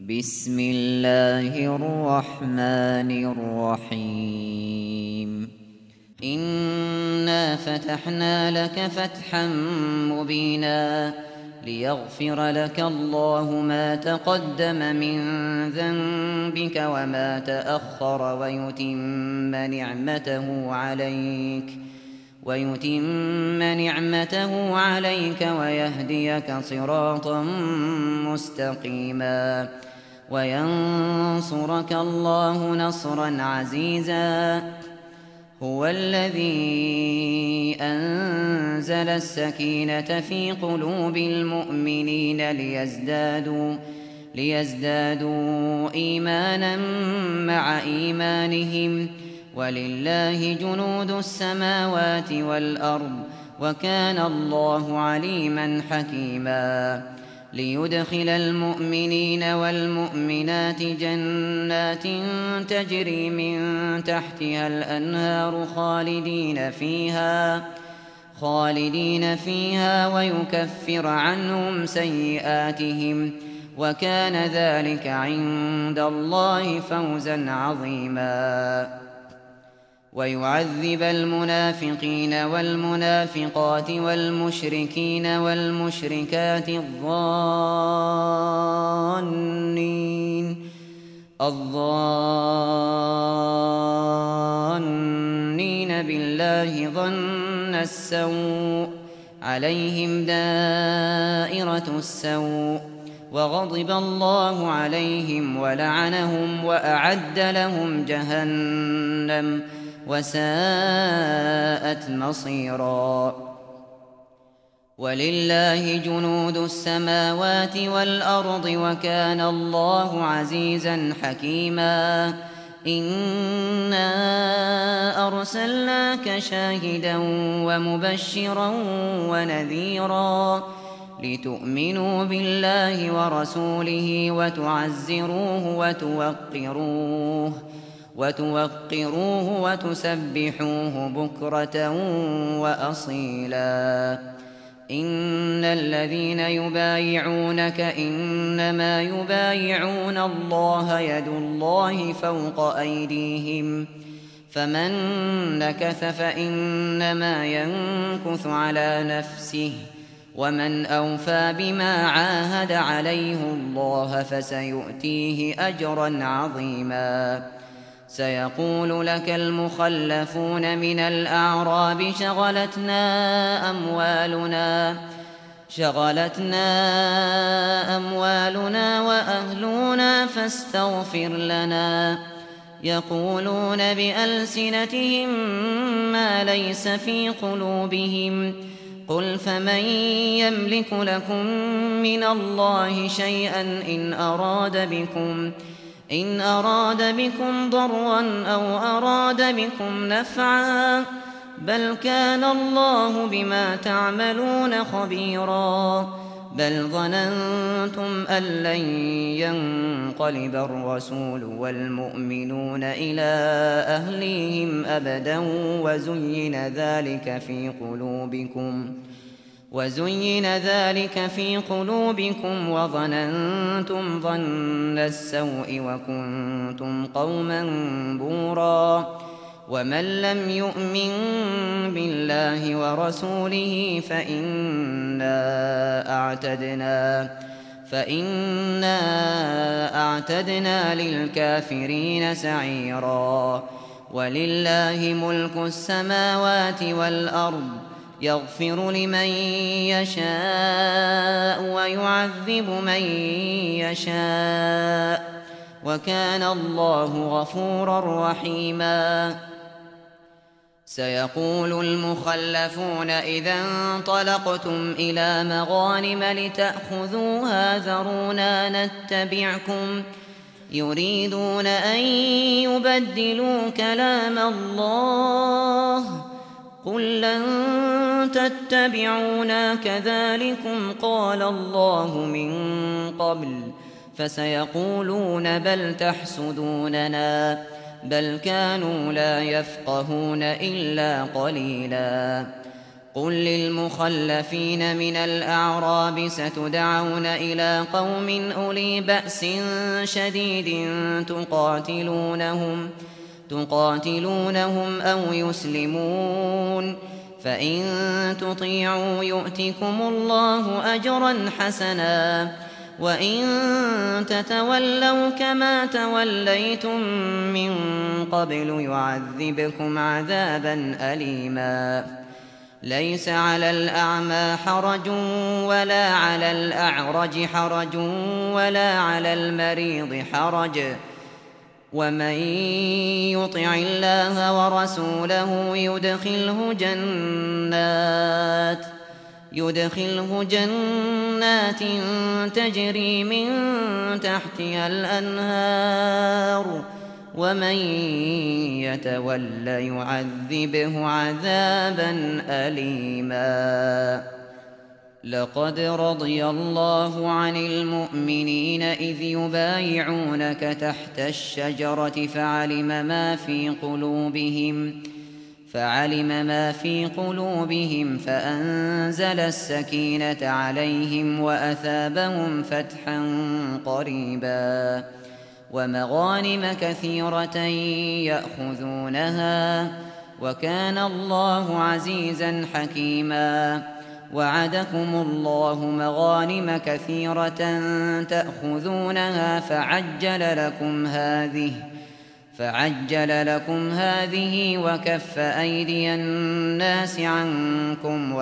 بسم الله الرحمن الرحيم إنا فتحنا لك فتحا مبينا ليغفر لك الله ما تقدم من ذنبك وما تأخر ويتم نعمته عليك ويهديك صراطا مستقيما وينصرك الله نصرا عزيزا. هو الذي أنزل السكينة في قلوب المؤمنين ليزدادوا إيمانا مع إيمانهم ولله جنود السماوات والأرض وكان الله عليما حكيما. ليدخل المؤمنين والمؤمنات جنات تجري من تحتها الأنهار خالدين فيها ويكفر عنهم سيئاتهم وكان ذلك عند الله فوزا عظيما. ويعذب المنافقين والمنافقات والمشركين والمشركات الظانين بالله ظن السوء عليهم دائرة السوء وغضب الله عليهم ولعنهم وأعد لهم جهنم وساءت مصيرا. ولله جنود السماوات والأرض وكان الله عزيزا حكيما. إنا أرسلناك شاهدا ومبشرا ونذيرا لتؤمنوا بالله ورسوله وتعزروه وتوقروه وتسبحوه بكرة وأصيلا. إن الذين يبايعونك إنما يبايعون الله يد الله فوق أيديهم فمن نكث فإنما ينكث على نفسه ومن أوفى بما عاهد عليه الله فسيؤتيه أجرا عظيما. سيقول لك المخلفون من الأعراب شغلتنا أموالنا وأهلنا فاستغفر لنا. يقولون بألسنتهم ما ليس في قلوبهم قل فمن يملك لكم من الله شيئا إن أراد بكم ضرا أو أراد بكم نفعا بل كان الله بما تعملون خبيرا. بل ظننتم أن لن ينقلب الرسول والمؤمنون إلى أهليهم أبدا وزين ذلك في قلوبكم وظننتم ظن السوء وكنتم قوما بورا. ومن لم يؤمن بالله ورسوله فإنا أعتدنا للكافرين سعيرا. ولله ملك السماوات والأرض يغفر لمن يشاء ويعذب من يشاء وكان الله غفورا رحيما. سيقول المخلفون إذا انطلقتم إلى مغانم لتأخذوها ذرونا نتبعكم يريدون أن يبدلوا كلام الله قل لن تتبعونا كذلكم قال الله من قبل فسيقولون بل تحسدوننا بل كانوا لا يفقهون إلا قليلا. قل للمخلفين من الأعراب ستدعون إلى قوم أولي بأس شديد تقاتلونهم أو يسلمون، فإن تطيعوا يؤتكم الله أجرا حسنا، وإن تتولوا كما توليتم من قبل يعذبكم عذابا أليما. ليس على الأعمى حرج ولا على الأعرج حرج ولا على المريض حرج، ومن يطع الله ورسوله يدخله جنات تجري من تحتها الأنهار، ومن يتول يعذبه عذابا أليما. لقد رضي الله عن المؤمنين إذ يبايعونك تحت الشجرة فعلم ما في قلوبهم فأنزل السكينة عليهم وأثابهم فتحا قريبا، ومغانم كثيرة يأخذونها، وكان الله عزيزا حكيما. وعدكم الله مغانم كثيرة تأخذونها فعجل لكم هذه وكف أيدي الناس عنكم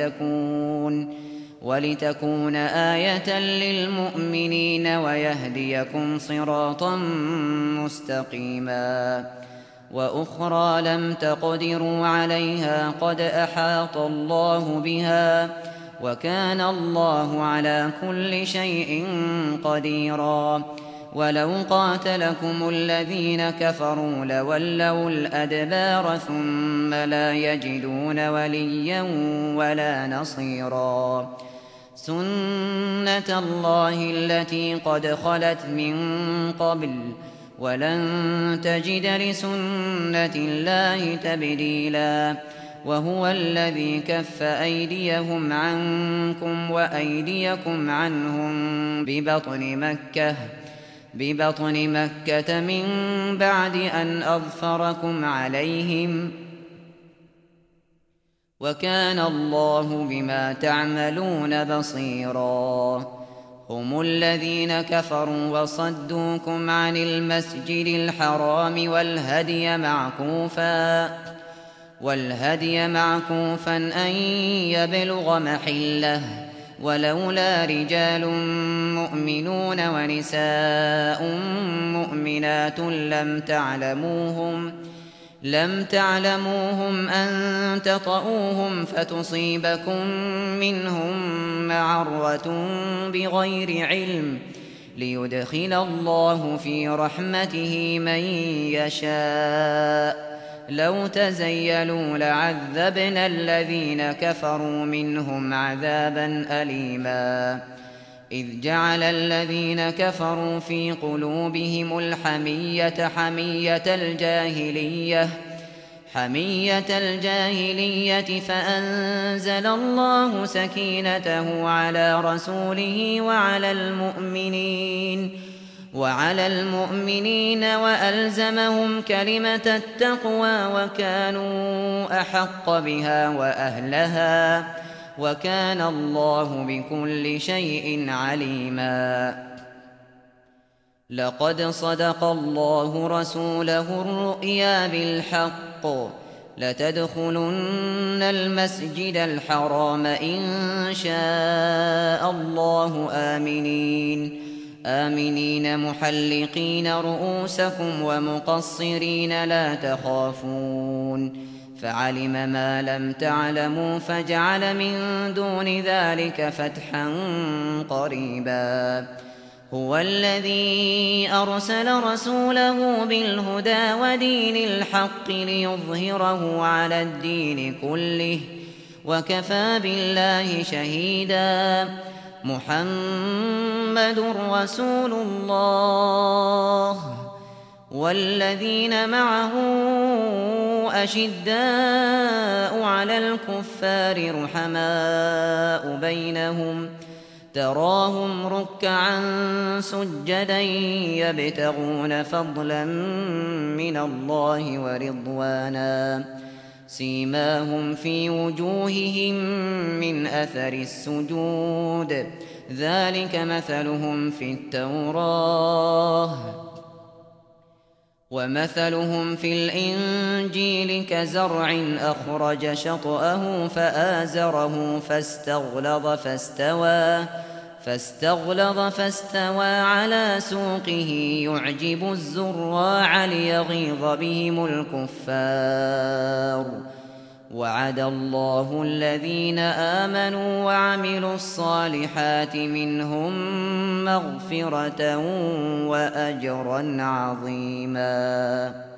ولتكون آية للمؤمنين ويهديكم صراطا مستقيما. وأخرى لم تقدروا عليها قد أحاط الله بها، وكان الله على كل شيء قديرا. ولو قاتلكم الذين كفروا لولوا الأدبار ثم لا يجدون وليا ولا نصيرا. سنة الله التي قد خلت من قبل، ولن تجد لسنة الله تبديلا. وهو الذي كف أيديهم عنكم وأيديكم عنهم ببطن مكة من بعد أن أظفركم عليهم، وكان الله بما تعملون بصيرا. هم الذين كفروا وصدوكم عن المسجد الحرام والهدي معكوفا أن يبلغ محله، ولولا رجال مؤمنون ونساء مؤمنات لم تعلموهم أن تطؤوهم فتصيبكم منهم معرة بغير علم، ليدخل الله في رحمته من يشاء. لو تزيلوا لعذبنا الذين كفروا منهم عذابا أليما. إذ جعل الذين كفروا في قلوبهم الحمية حمية الجاهلية فأنزل الله سكينته على رسوله وعلى المؤمنين وألزمهم كلمة التقوى، وكانوا أحق بها وأهلها، وكان الله بكل شيء عليما. لقد صدق الله رسوله الرؤيا بالحق، لتدخلن المسجد الحرام إن شاء الله آمنين محلقين رؤوسكم ومقصرين لا تخافون، فعلم ما لم تعلموا فجعل من دون ذلك فتحا قريبا. هو الذي أرسل رسوله بالهدى ودين الحق ليظهره على الدين كله، وكفى بالله شهيدا. محمد رسول الله والذين معه أشداء على الكفار رحماء بينهم تراهم ركعا سجدا يبتغون فضلا من الله ورضوانا سيماهم في وجوههم من أثر السجود ذلك مثلهم في التوراة ومثلهم في الإنجيل كزرع أخرج شطأه فآزره فاستغلظ فاستوى على سوقه يعجب الزراع ليغيظ بهم الكفار وعد الله الذين آمنوا وعملوا الصالحات منهم مغفرة وأجرا عظيما.